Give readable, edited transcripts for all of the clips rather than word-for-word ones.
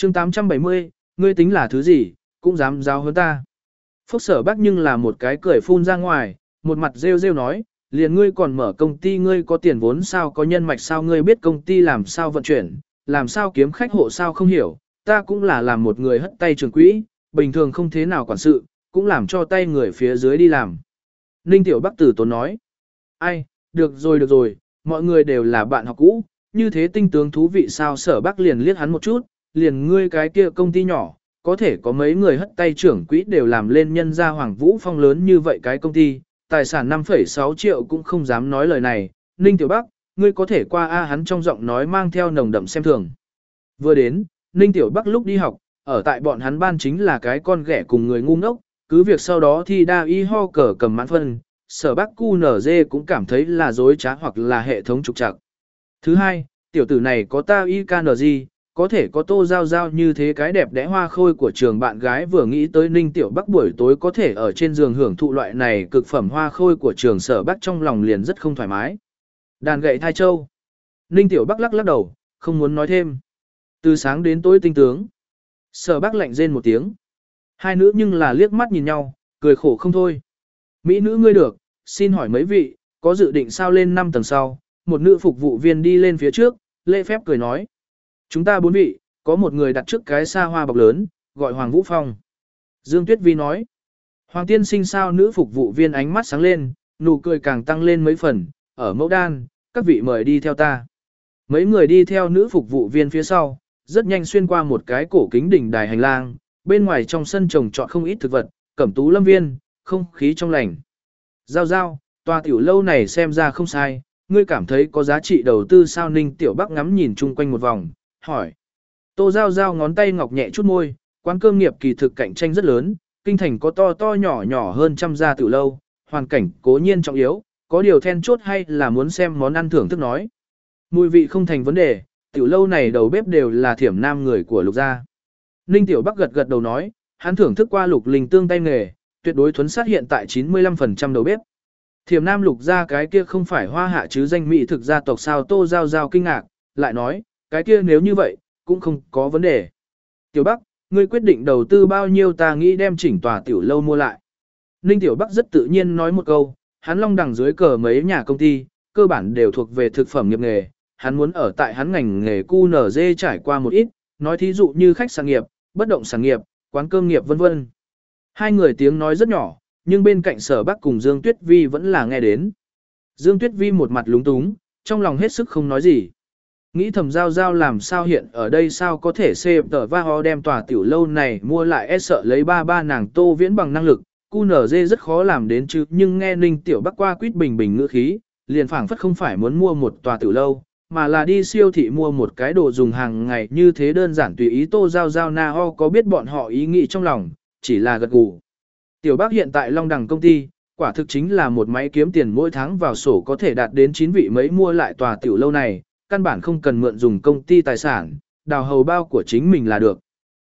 chương 870, ngươi tính là thứ gì, cũng dám giáo hơn ta. Phúc Sở Bác nhưng là một cái cười phun ra ngoài, một mặt rêu rêu nói, liền ngươi còn mở công ty, ngươi có tiền vốn sao, có nhân mạch sao, ngươi biết công ty làm sao vận chuyển, làm sao kiếm khách hộ sao không hiểu, ta cũng là làm một người hất tay trường quỹ, bình thường không thế nào quản sự, cũng làm cho tay người phía dưới đi làm. Ninh Tiểu Bắc Tử tốn nói, ai, được rồi, mọi người đều là bạn học cũ, như thế tinh tướng thú vị sao. Sở Bắc liền liếc hắn một chút, liền ngươi cái kia công ty nhỏ, có thể có mấy người hất tay trưởng quỹ đều làm lên nhân gia Hoàng Vũ Phong lớn như vậy cái công ty, tài sản 5,6 triệu cũng không dám nói lời này. Ninh Tiểu Bắc, ngươi có thể qua a. Hắn trong giọng nói mang theo nồng đậm xem thường. Vừa đến, Ninh Tiểu Bắc lúc đi học, ở tại bọn hắn ban chính là cái con ghẻ cùng người ngu ngốc, cứ việc sau đó thi đa y ho cờ cầm mãn phân, Sở Bắc QNZ cũng cảm thấy là dối trá hoặc là hệ thống trục trặc. Thứ hai, tiểu tử này có ta IKNG, có thể có Tô Giao Giao như thế cái đẹp đẽ hoa khôi của trường bạn gái, vừa nghĩ tới Ninh Tiểu Bắc buổi tối có thể ở trên giường hưởng thụ loại này cực phẩm hoa khôi của trường Sở Bắc, trong lòng liền rất không thoải mái. Đàn gậy thai châu. Ninh Tiểu Bắc lắc đầu, không muốn nói thêm. Từ sáng đến tối tinh tướng. Sở Bắc lạnh rên một tiếng. Hai nữ nhưng là liếc mắt nhìn nhau, cười khổ không thôi. Mỹ nữ ngươi được, xin hỏi mấy vị, có dự định sao lên 5 tầng sau? Một nữ phục vụ viên đi lên phía trước, lễ phép cười nói. Chúng ta 4 vị, có một người đặt trước cái xa hoa bọc lớn, gọi Hoàng Vũ Phong. Dương Tuyết Vi nói. Hoàng tiên sinh sao? Nữ phục vụ viên ánh mắt sáng lên, nụ cười càng tăng lên mấy phần. Ở mẫu đan, các vị mời đi theo ta. Mấy người đi theo nữ phục vụ viên phía sau, rất nhanh xuyên qua một cái cổ kính đỉnh đài hành lang. Bên ngoài trong sân trồng trọt không ít thực vật, cẩm tú lâm viên, không khí trong lành. Giao giao, tòa tiểu lâu này xem ra không sai, ngươi cảm thấy có giá trị đầu tư sao? Ninh Tiểu Bắc ngắm nhìn chung quanh một vòng, hỏi. Tô Giao Giao ngón tay ngọc nhẹ chút môi, quán cơm nghiệp kỳ thực cạnh tranh rất lớn, kinh thành có to to nhỏ nhỏ hơn trăm gia tiểu lâu, hoàn cảnh cố nhiên trọng yếu, có điều then chốt hay là muốn xem món ăn thưởng thức nói. Mùi vị không thành vấn đề, tiểu lâu này đầu bếp đều là thiểm nam người của Lục gia. Ninh Tiểu Bắc gật đầu nói, hắn thưởng thức qua Lục Linh tương tay nghề, tuyệt đối thuấn sát hiện tại 95% đầu bếp. Thiểm nam Lục gia cái kia không phải hoa hạ chứ danh mỹ thực gia tộc sao? Tô Giao Giao kinh ngạc, lại nói, cái kia nếu như vậy, cũng không có vấn đề. Tiểu Bắc, ngươi quyết định đầu tư bao nhiêu? Ta nghĩ đem chỉnh tòa tiểu lâu mua lại. Ninh Tiểu Bắc rất tự nhiên nói một câu, hắn long đằng dưới cờ mấy nhà công ty, cơ bản đều thuộc về thực phẩm nghiệp nghề, hắn muốn ở tại hắn ngành nghề QNZ trải qua một ít, nói thí dụ như khách sạn nghiệp, bất động sản nghiệp, quán cơm nghiệp vân vân. Hai người tiếng nói rất nhỏ, nhưng bên cạnh Sở Bắc cùng Dương Tuyết Vi vẫn là nghe đến. Dương Tuyết Vi một mặt lúng túng, trong lòng hết sức không nói gì. Nghĩ thầm Giao Giao làm sao hiện ở đây, sao có thể xếp tờ va ho đem tòa tiểu lâu này mua lại, e sợ lấy ba nàng Tô Viễn bằng năng lực, QNZ rất khó làm đến chứ. Nhưng nghe Ninh Tiểu Bắc qua quýt bình bình ngữ khí, liền phảng phất không phải muốn mua một tòa tiểu lâu, mà là đi siêu thị mua một cái đồ dùng hàng ngày, như thế đơn giản tùy ý. Tô Giao Giao na ho có biết bọn họ ý nghĩ trong lòng, chỉ là gật gù. Tiểu Bắc hiện tại Long Đằng công ty, quả thực chính là một máy kiếm tiền mỗi tháng vào sổ có thể đạt đến 9 vị mấy, mua lại tòa tiểu lâu này, căn bản không cần mượn dùng công ty tài sản, đào hầu bao của chính mình là được.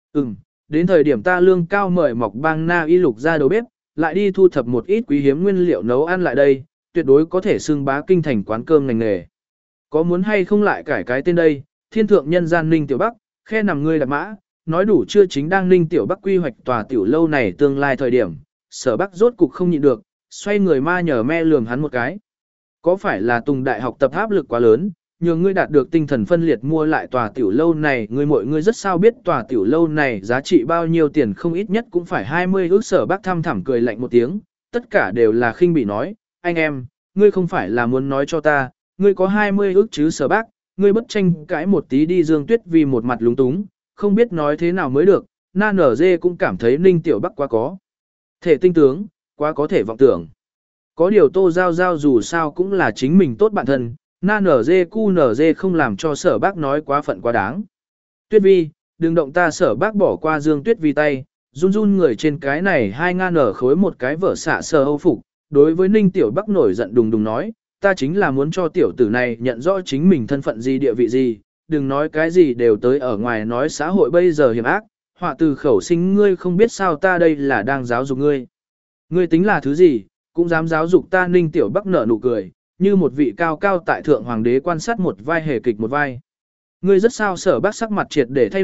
Đến thời điểm ta lương cao mời Mộc Bang Na Y Lục ra đầu bếp, lại đi thu thập một ít quý hiếm nguyên liệu nấu ăn lại đây, tuyệt đối có thể xưng bá kinh thành quán cơm ngành nghề. Có muốn hay không lại cải cái tên đây, Thiên Thượng Nhân Gian Ninh Tiểu Bắc, khe nằm ngươi đạp mã, nói đủ chưa? Chính đang Ninh Tiểu Bắc quy hoạch tòa tiểu lâu này tương lai thời điểm, Sở Bắc rốt cục không nhịn được, xoay người ma nhờ me lườm hắn một cái. Có phải là Tùng đại học tập áp lực quá lớn, nhờ ngươi đạt được tinh thần phân liệt mua lại tòa tiểu lâu này? Mọi người rất sao biết tòa tiểu lâu này giá trị bao nhiêu tiền không? Ít nhất cũng phải 20 ức. Sở Bắc thăm thẳm cười lạnh một tiếng, tất cả đều là khinh bỉ nói, anh em, ngươi không phải là muốn nói cho ta, ngươi có 20 ức chứ? Sở Bắc, ngươi bất tranh cãi một tí đi. Dương Tuyết Vi một mặt lúng túng, không biết nói thế nào mới được. Na nở dê cũng cảm thấy Ninh Tiểu Bắc quá có thể tinh tướng, quá có thể vọng tưởng. Có điều Tô Giao Giao dù sao cũng là chính mình tốt bạn thân, Na nở dê cu nở dê không làm cho Sở Bác nói quá phận quá đáng. Tuyết Vi, đừng động ta. Sở Bác bỏ qua Dương Tuyết Vi tay, run run người trên cái này 2 ngàn nở khối một cái vở xạ sờ âu phục, đối với Ninh Tiểu Bắc nổi giận đùng đùng nói, ta chính là muốn cho tiểu tử này nhận rõ chính mình thân phận gì, địa vị gì, đừng nói cái gì đều tới ở ngoài nói xã hội bây giờ hiểm ác, họa từ khẩu sinh. Ngươi không biết sao, ta đây là đang giáo dục ngươi. Ngươi tính là thứ gì, cũng dám giáo dục ta? Ninh Tiểu Bắc nở nụ cười, như một vị cao cao tại thượng hoàng đế quan sát một vai hề kịch một vai. Ngươi rất sao? Sở Bác sắc mặt triệt để thay đổi,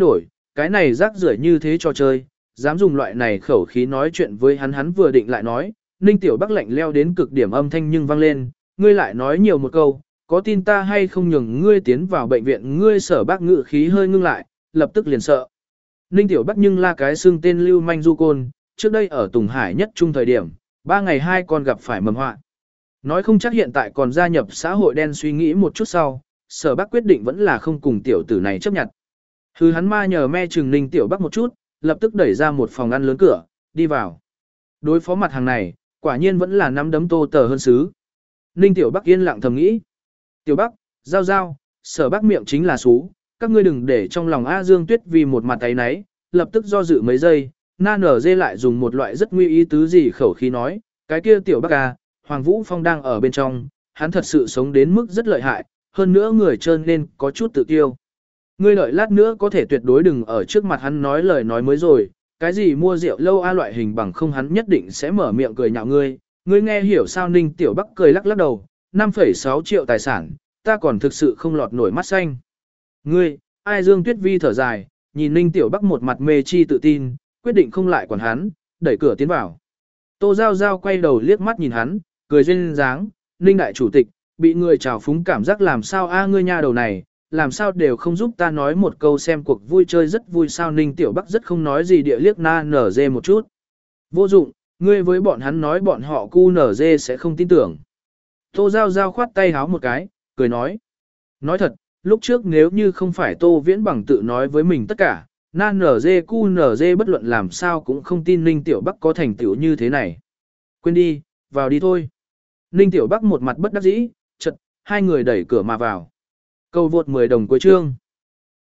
cái này rác rưởi như thế cho chơi, dám dùng loại này khẩu khí nói chuyện với hắn vừa định lại nói, Ninh Tiểu Bắc lạnh leo đến cực điểm âm thanh nhưng vang lên, ngươi lại nói nhiều một câu, có tin ta hay không nhường ngươi tiến vào bệnh viện, ngươi Sở Bác ngự khí hơi ngưng lại, lập tức liền sợ. Ninh Tiểu Bắc nhưng là cái xưng tên lưu manh du côn, trước đây ở Tùng Hải nhất trung thời điểm, 3 ngày 2 con gặp phải mầm họa. Nói không chắc hiện tại còn gia nhập xã hội đen, suy nghĩ một chút sau, Sở Bác quyết định vẫn là không cùng tiểu tử này chấp nhận. Hứ hắn ma nhờ me chừng Ninh Tiểu Bắc một chút, lập tức đẩy ra một phòng ăn lớn cửa, đi vào. Đối phó mặt hàng này, quả nhiên vẫn là nắm đấm Tô Tờ hơn xứ. Ninh Tiểu Bắc yên lặng thầm nghĩ. Tiểu Bắc, giao giao, Sở Bác miệng chính là xú, các ngươi đừng để trong lòng A Dương Tuyết vì một mặt ấy nấy, lập tức do dự mấy giây, na nở dê lại dùng một loại rất nguy ý tứ gì khẩu khí nói, cái kia Tiểu Bắc à, Hoàng Vũ Phong đang ở bên trong, hắn thật sự sống đến mức rất lợi hại, hơn nữa người trơn nên có chút tự tiêu. Ngươi đợi lát nữa có thể tuyệt đối đừng ở trước mặt hắn nói lời nói mới rồi, cái gì mua rượu lâu a loại hình bằng không hắn nhất định sẽ mở miệng cười nhạo ngươi. Ngươi nghe hiểu sao? Ninh Tiểu Bắc cười lắc lắc đầu, 5,6 triệu tài sản, ta còn thực sự không lọt nổi mắt xanh. Ngươi, ai? Dương Tuyết Vi thở dài, nhìn Ninh Tiểu Bắc một mặt mê chi tự tin, quyết định không lại quản hắn, đẩy cửa tiến vào. Tô Giao Giao quay đầu liếc mắt nhìn hắn, cười duyên dáng, Ninh đại chủ tịch, bị người trào phúng cảm giác làm sao a ngươi nha đầu này, làm sao đều không giúp ta nói một câu xem cuộc vui chơi rất vui sao? Ninh Tiểu Bắc rất không nói gì địa liếc na nở dê một chút. Vô dụng, ngươi với bọn hắn nói bọn họ cu nở dê sẽ không tin tưởng. Tô Giao Giao khoát tay háo một cái, cười nói. Nói thật, lúc trước nếu như không phải Tô Viễn Bằng tự nói với mình tất cả, na nở dê cu nở dê bất luận làm sao cũng không tin Ninh Tiểu Bắc có thành tựu như thế này. Quên đi, vào đi thôi. Ninh Tiểu Bắc một mặt bất đắc dĩ, chật, hai người đẩy cửa mà vào. Cầu vượt 10 đồng cuối chương.